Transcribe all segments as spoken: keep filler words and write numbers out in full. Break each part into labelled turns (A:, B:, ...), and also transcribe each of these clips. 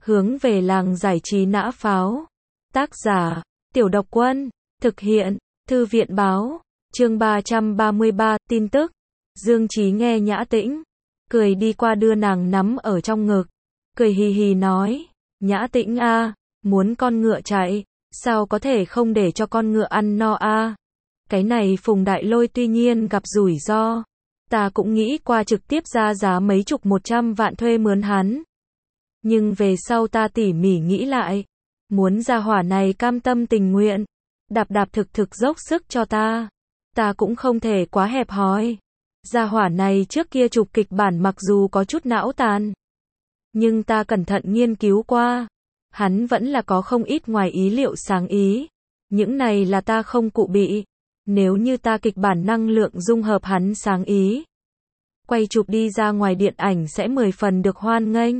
A: Hướng về làng giải trí nã pháo. Tác giả, Tiểu Độc Quân. Thực hiện, Thư viện Báo. Chương ba trăm ba mươi ba, tin tức. Dương Chí nghe Nhã Tĩnh, cười đi qua đưa nàng nắm ở trong ngực. Cười hì hì nói, Nhã Tĩnh a, muốn con ngựa chạy, sao có thể không để cho con ngựa ăn no a? Cái này Phùng Đại Lôi tuy nhiên gặp rủi ro. Ta cũng nghĩ qua trực tiếp ra giá mấy chục một trăm vạn thuê mướn hắn. Nhưng về sau ta tỉ mỉ nghĩ lại. Muốn gia hỏa này cam tâm tình nguyện. Đạp đạp thực thực dốc sức cho ta. Ta cũng không thể quá hẹp hòi. Gia hỏa này trước kia chụp kịch bản mặc dù có chút não tàn. Nhưng ta cẩn thận nghiên cứu qua. Hắn vẫn là có không ít ngoài ý liệu sáng ý. Những này là ta không cụ bị. Nếu như ta kịch bản năng lượng dung hợp hắn sáng ý. Quay chụp đi ra ngoài điện ảnh sẽ mười phần được hoan nghênh.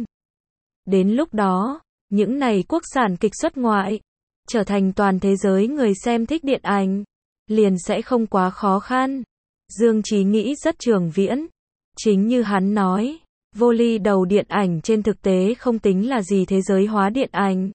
A: Đến lúc đó, những này quốc sản kịch xuất ngoại, trở thành toàn thế giới người xem thích điện ảnh, liền sẽ không quá khó khăn. Dương Chí nghĩ rất trường viễn. Chính như hắn nói, vô ly đầu điện ảnh trên thực tế không tính là gì thế giới hóa điện ảnh.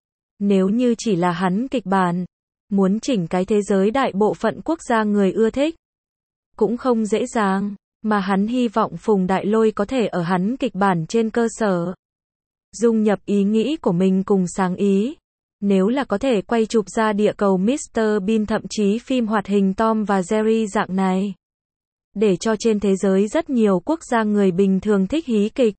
A: Nếu như chỉ là hắn kịch bản, muốn chỉnh cái thế giới đại bộ phận quốc gia người ưa thích, cũng không dễ dàng, mà hắn hy vọng Phùng Đại Lôi có thể ở hắn kịch bản trên cơ sở dung nhập ý nghĩ của mình cùng sáng ý. Nếu là có thể quay chụp ra địa cầu mít tơ Bean thậm chí phim hoạt hình Tom và Jerry dạng này. Để cho trên thế giới rất nhiều quốc gia người bình thường thích hí kịch.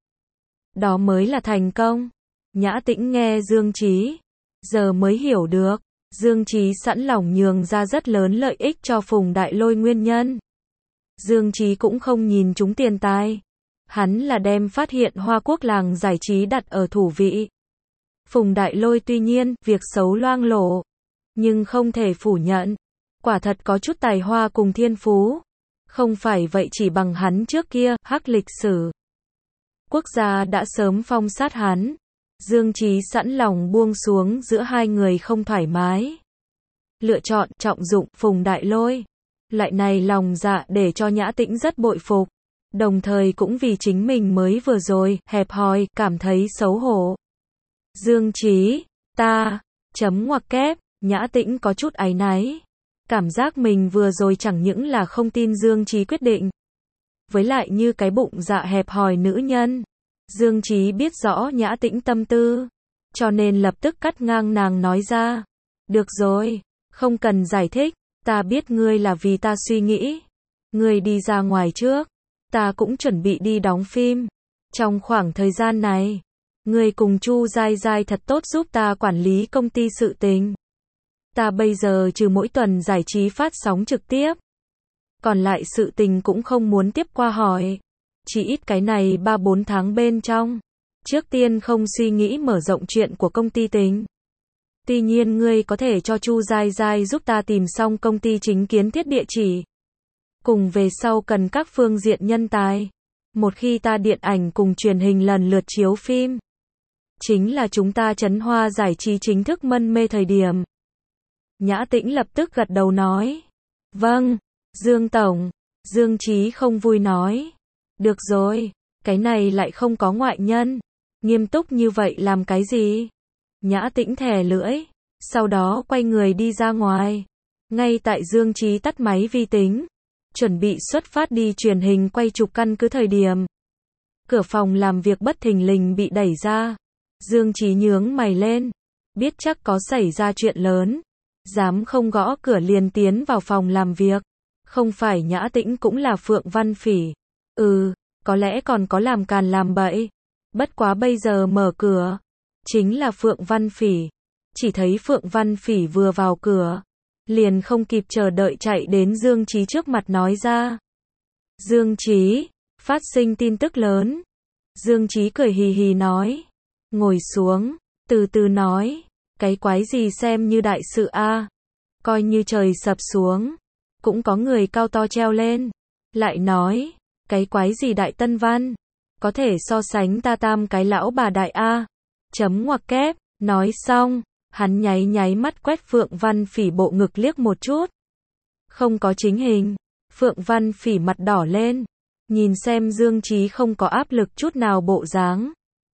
A: Đó mới là thành công. Nhã Tĩnh nghe Dương Chí. Giờ mới hiểu được. Dương Chí sẵn lòng nhường ra rất lớn lợi ích cho Phùng Đại Lôi nguyên nhân. Dương Chí cũng không nhìn chúng tiền tài. Hắn là đem phát hiện Hoa Quốc làng giải trí đặt ở thủ vị. Phùng Đại Lôi tuy nhiên, việc xấu loang lổ. Nhưng không thể phủ nhận. Quả thật có chút tài hoa cùng thiên phú. Không phải vậy chỉ bằng hắn trước kia, hắc lịch sử. Quốc gia đã sớm phong sát hắn. Dương Chí sẵn lòng buông xuống giữa hai người không thoải mái. Lựa chọn, trọng dụng, Phùng Đại Lôi. Loại này lòng dạ để cho Nhã Tĩnh rất bội phục. Đồng thời cũng vì chính mình mới vừa rồi, hẹp hòi, cảm thấy xấu hổ. Dương Chí, ta, chấm ngoặc kép, Nhã Tĩnh có chút áy náy. Cảm giác mình vừa rồi chẳng những là không tin Dương Chí quyết định. Với lại như cái bụng dạ hẹp hòi nữ nhân. Dương Chí biết rõ Nhã Tĩnh tâm tư. Cho nên lập tức cắt ngang nàng nói ra. Được rồi, không cần giải thích, ta biết ngươi là vì ta suy nghĩ. Ngươi đi ra ngoài trước. Ta cũng chuẩn bị đi đóng phim. Trong khoảng thời gian này, ngươi cùng Chu Giai Giai thật tốt giúp ta quản lý công ty sự tình. Ta bây giờ trừ mỗi tuần giải trí phát sóng trực tiếp. Còn lại sự tình cũng không muốn tiếp qua hỏi. Chỉ ít cái này ba bốn tháng bên trong. Trước tiên không suy nghĩ mở rộng chuyện của công ty tính. Tuy nhiên ngươi có thể cho Chu Giai Giai giúp ta tìm xong công ty chính kiến thiết địa chỉ. Cùng về sau cần các phương diện nhân tài. Một khi ta điện ảnh cùng truyền hình lần lượt chiếu phim. Chính là chúng ta Trấn Hoa giải trí chính thức mân mê thời điểm. Nhã Tĩnh lập tức gật đầu nói. Vâng, Dương Tổng. Dương Chí không vui nói. Được rồi, cái này lại không có ngoại nhân. Nghiêm túc như vậy làm cái gì? Nhã Tĩnh thè lưỡi. Sau đó quay người đi ra ngoài. Ngay tại Dương Chí tắt máy vi tính. Chuẩn bị xuất phát đi truyền hình quay chụp căn cứ thời điểm. Cửa phòng làm việc bất thình lình bị đẩy ra. Dương Chí nhướng mày lên. Biết chắc có xảy ra chuyện lớn. Dám không gõ cửa liền tiến vào phòng làm việc. Không phải Nhã Tĩnh cũng là Phượng Văn Phỉ. Ừ, có lẽ còn có làm càn làm bậy. Bất quá bây giờ mở cửa. Chính là Phượng Văn Phỉ. Chỉ thấy Phượng Văn Phỉ vừa vào cửa. Liền không kịp chờ đợi chạy đến Dương Chí trước mặt nói ra. Dương Chí, phát sinh tin tức lớn. Dương Chí cười hì hì nói. Ngồi xuống, từ từ nói. Cái quái gì xem như đại sự a? Coi như trời sập xuống. Cũng có người cao to treo lên. Lại nói. Cái quái gì đại tân văn? Có thể so sánh ta tam cái lão bà đại a. Chấm ngoặc kép. Nói xong. Hắn nháy nháy mắt quét Phượng Văn Phỉ bộ ngực liếc một chút. Không có chính hình. Phượng Văn Phỉ mặt đỏ lên. Nhìn xem Dương Chí không có áp lực chút nào bộ dáng.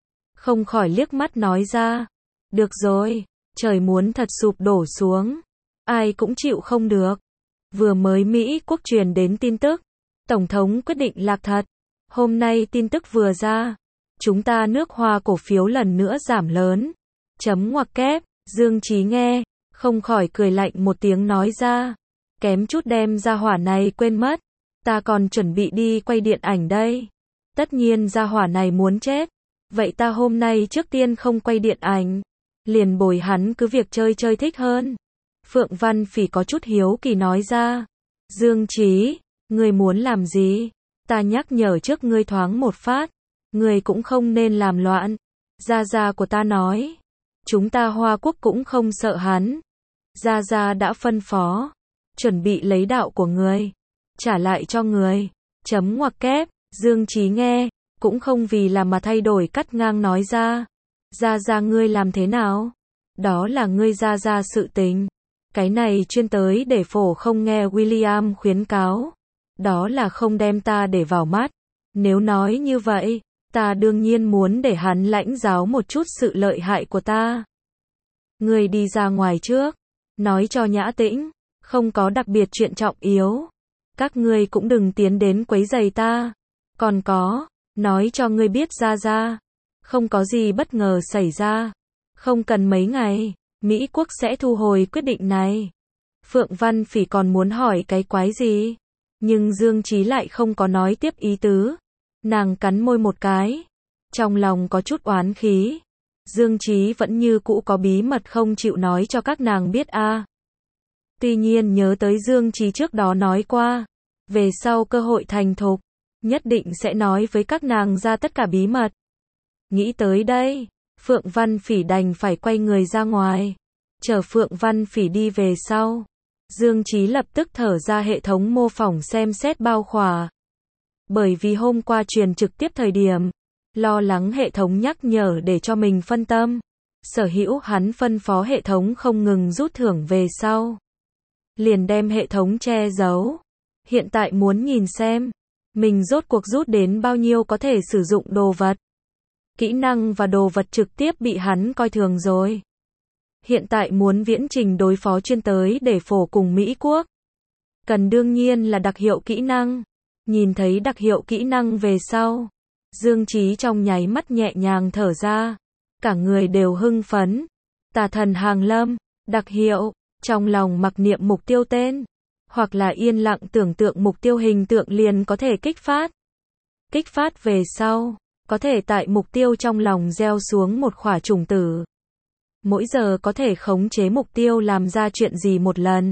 A: không khỏi liếc mắt nói ra. Được rồi, trời muốn thật sụp đổ xuống. Ai cũng chịu không được. Vừa mới Mỹ quốc truyền đến tin tức. Tổng thống quyết định lạc thật. Hôm nay tin tức vừa ra. Chúng ta nước Hoa cổ phiếu lần nữa giảm lớn. Chấm ngoặc kép, Dương Chí nghe, không khỏi cười lạnh một tiếng nói ra. Kém chút đem gia hỏa này quên mất. Ta còn chuẩn bị đi quay điện ảnh đây. Tất nhiên gia hỏa này muốn chết. Vậy ta hôm nay trước tiên không quay điện ảnh. Liền bồi hắn cứ việc chơi chơi thích hơn. Phượng Văn Phỉ có chút hiếu kỳ nói ra. Dương Chí, ngươi muốn làm gì? Ta nhắc nhở trước ngươi thoáng một phát. Ngươi cũng không nên làm loạn. Gia gia của ta nói. Chúng ta Hoa Quốc cũng không sợ hắn. Gia gia đã phân phó. Chuẩn bị lấy đạo của ngươi. Trả lại cho ngươi. Chấm ngoặc kép, Dương Chí nghe. Cũng không vì là mà thay đổi cắt ngang nói ra. Gia gia ngươi làm thế nào? Đó là ngươi gia gia sự tình. Cái này chuyên tới để phổ không nghe William khuyến cáo. Đó là không đem ta để vào mắt. Nếu nói như vậy, ta đương nhiên muốn để hắn lãnh giáo một chút sự lợi hại của ta. Ngươi đi ra ngoài trước. Nói cho Nhã Tĩnh. Không có đặc biệt chuyện trọng yếu. Các ngươi cũng đừng tiến đến quấy rầy ta. Còn có, nói cho ngươi biết ra ra. Không có gì bất ngờ xảy ra. Không cần mấy ngày, Mỹ quốc sẽ thu hồi quyết định này. Phượng Văn Phỉ còn muốn hỏi cái quái gì. Nhưng Dương Chí lại không có nói tiếp ý tứ. Nàng cắn môi một cái. Trong lòng có chút oán khí. Dương Chí vẫn như cũ có bí mật không chịu nói cho các nàng biết a. À. Tuy nhiên nhớ tới Dương Chí trước đó nói qua. Về sau cơ hội thành thục. Nhất định sẽ nói với các nàng ra tất cả bí mật. Nghĩ tới đây. Phượng Văn Phỉ đành phải quay người ra ngoài. Chờ Phượng Văn Phỉ đi về sau. Dương Chí lập tức thở ra hệ thống mô phỏng xem xét bao khỏa. Bởi vì hôm qua truyền trực tiếp thời điểm. Lo lắng hệ thống nhắc nhở để cho mình phân tâm. Sở hữu hắn phân phó hệ thống không ngừng rút thưởng về sau. Liền đem hệ thống che giấu. Hiện tại muốn nhìn xem. Mình rốt cuộc rút đến bao nhiêu có thể sử dụng đồ vật. Kỹ năng và đồ vật trực tiếp bị hắn coi thường rồi. Hiện tại muốn viễn trình đối phó chuyên tới để phổ cùng Mỹ quốc. Cần đương nhiên là đặc hiệu kỹ năng. Nhìn thấy đặc hiệu kỹ năng về sau. Dương Chí trong nháy mắt nhẹ nhàng thở ra. Cả người đều hưng phấn. Tà thần hàng lâm. Đặc hiệu. Trong lòng mặc niệm mục tiêu tên. Hoặc là yên lặng tưởng tượng mục tiêu hình tượng liền có thể kích phát. Kích phát về sau. Có thể tại mục tiêu trong lòng gieo xuống một khỏa trùng tử. Mỗi giờ có thể khống chế mục tiêu làm ra chuyện gì một lần.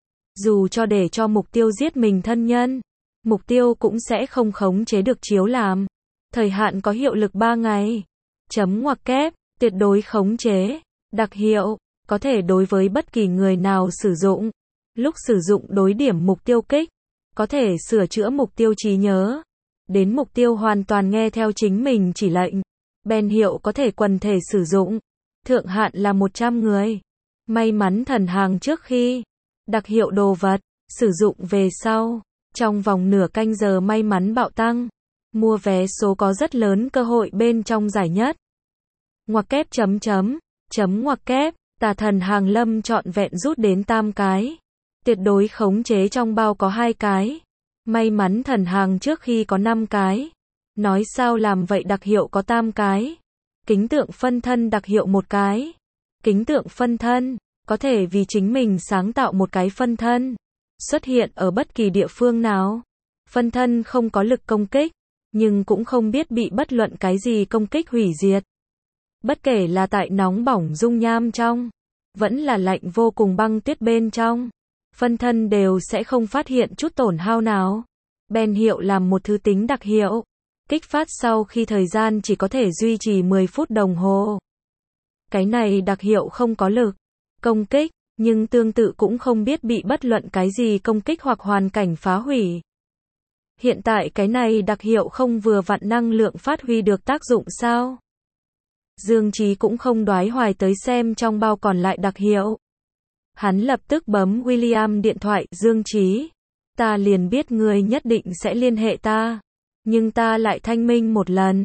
A: Dù cho để cho mục tiêu giết mình thân nhân. Mục tiêu cũng sẽ không khống chế được chiếu làm. Thời hạn có hiệu lực ba ngày. Chấm ngoặc kép, tuyệt đối khống chế. Đặc hiệu, có thể đối với bất kỳ người nào sử dụng. Lúc sử dụng đối điểm mục tiêu kích. Có thể sửa chữa mục tiêu trí nhớ. Đến mục tiêu hoàn toàn nghe theo chính mình chỉ lệnh. Ben hiệu có thể quần thể sử dụng. Thượng hạn là một trăm người. May mắn thần hàng trước khi. Đặc hiệu đồ vật. Sử dụng về sau. Trong vòng nửa canh giờ may mắn bạo tăng. Mua vé số có rất lớn cơ hội bên trong giải nhất. Ngoặc kép chấm chấm. Chấm ngoặc kép. Tà thần hàng lâm trọn vẹn rút đến tam cái. Tuyệt đối khống chế trong bao có hai cái. May mắn thần hàng trước khi có năm cái. Nói sao làm vậy đặc hiệu có tam cái. Kính tượng phân thân đặc hiệu một cái. Kính tượng phân thân. Có thể vì chính mình sáng tạo một cái phân thân. Xuất hiện ở bất kỳ địa phương nào. Phân thân không có lực công kích. Nhưng cũng không biết bị bất luận cái gì công kích hủy diệt. Bất kể là tại nóng bỏng dung nham trong. Vẫn là lạnh vô cùng băng tuyết bên trong. Phân thân đều sẽ không phát hiện chút tổn hao nào. Ben hiệu làm một thứ tính đặc hiệu. Kích phát sau khi thời gian chỉ có thể duy trì mười phút đồng hồ. Cái này đặc hiệu không có lực công kích, nhưng tương tự cũng không biết bị bất luận cái gì công kích hoặc hoàn cảnh phá hủy. Hiện tại cái này đặc hiệu không vừa vặn năng lượng phát huy được tác dụng sao? Dương Chí cũng không đoái hoài tới xem trong bao còn lại đặc hiệu. Hắn lập tức bấm William điện thoại, Dương Chí. Ta liền biết ngươi nhất định sẽ liên hệ ta. Nhưng ta lại thanh minh một lần.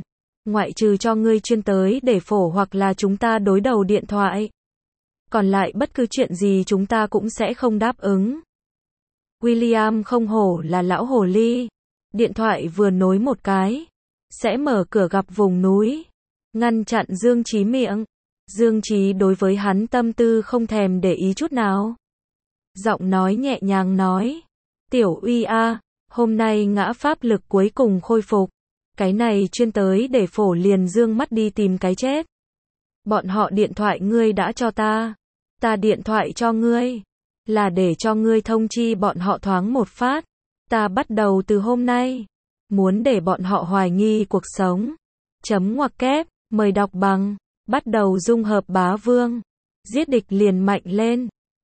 A: Ngoại trừ cho ngươi chuyên tới để phổ hoặc là chúng ta đối đầu điện thoại. Còn lại bất cứ chuyện gì chúng ta cũng sẽ không đáp ứng. William không hổ là lão hồ ly. Điện thoại vừa nối một cái, sẽ mở cửa gặp vùng núi, ngăn chặn Dương Chí miệng. Dương Chí đối với hắn tâm tư không thèm để ý chút nào. Giọng nói nhẹ nhàng nói, Tiểu Uy a, hôm nay ngã pháp lực cuối cùng khôi phục. Cái này chuyên tới để phổ liền dương mắt đi tìm cái chết. Bọn họ điện thoại ngươi đã cho ta. Ta điện thoại cho ngươi. Là để cho ngươi thông chi bọn họ thoáng một phát. Ta bắt đầu từ hôm nay. Muốn để bọn họ hoài nghi cuộc sống. Chấm ngoặc kép, mời đọc bằng. Bắt đầu dung hợp bá vương. Giết địch liền mạnh lên.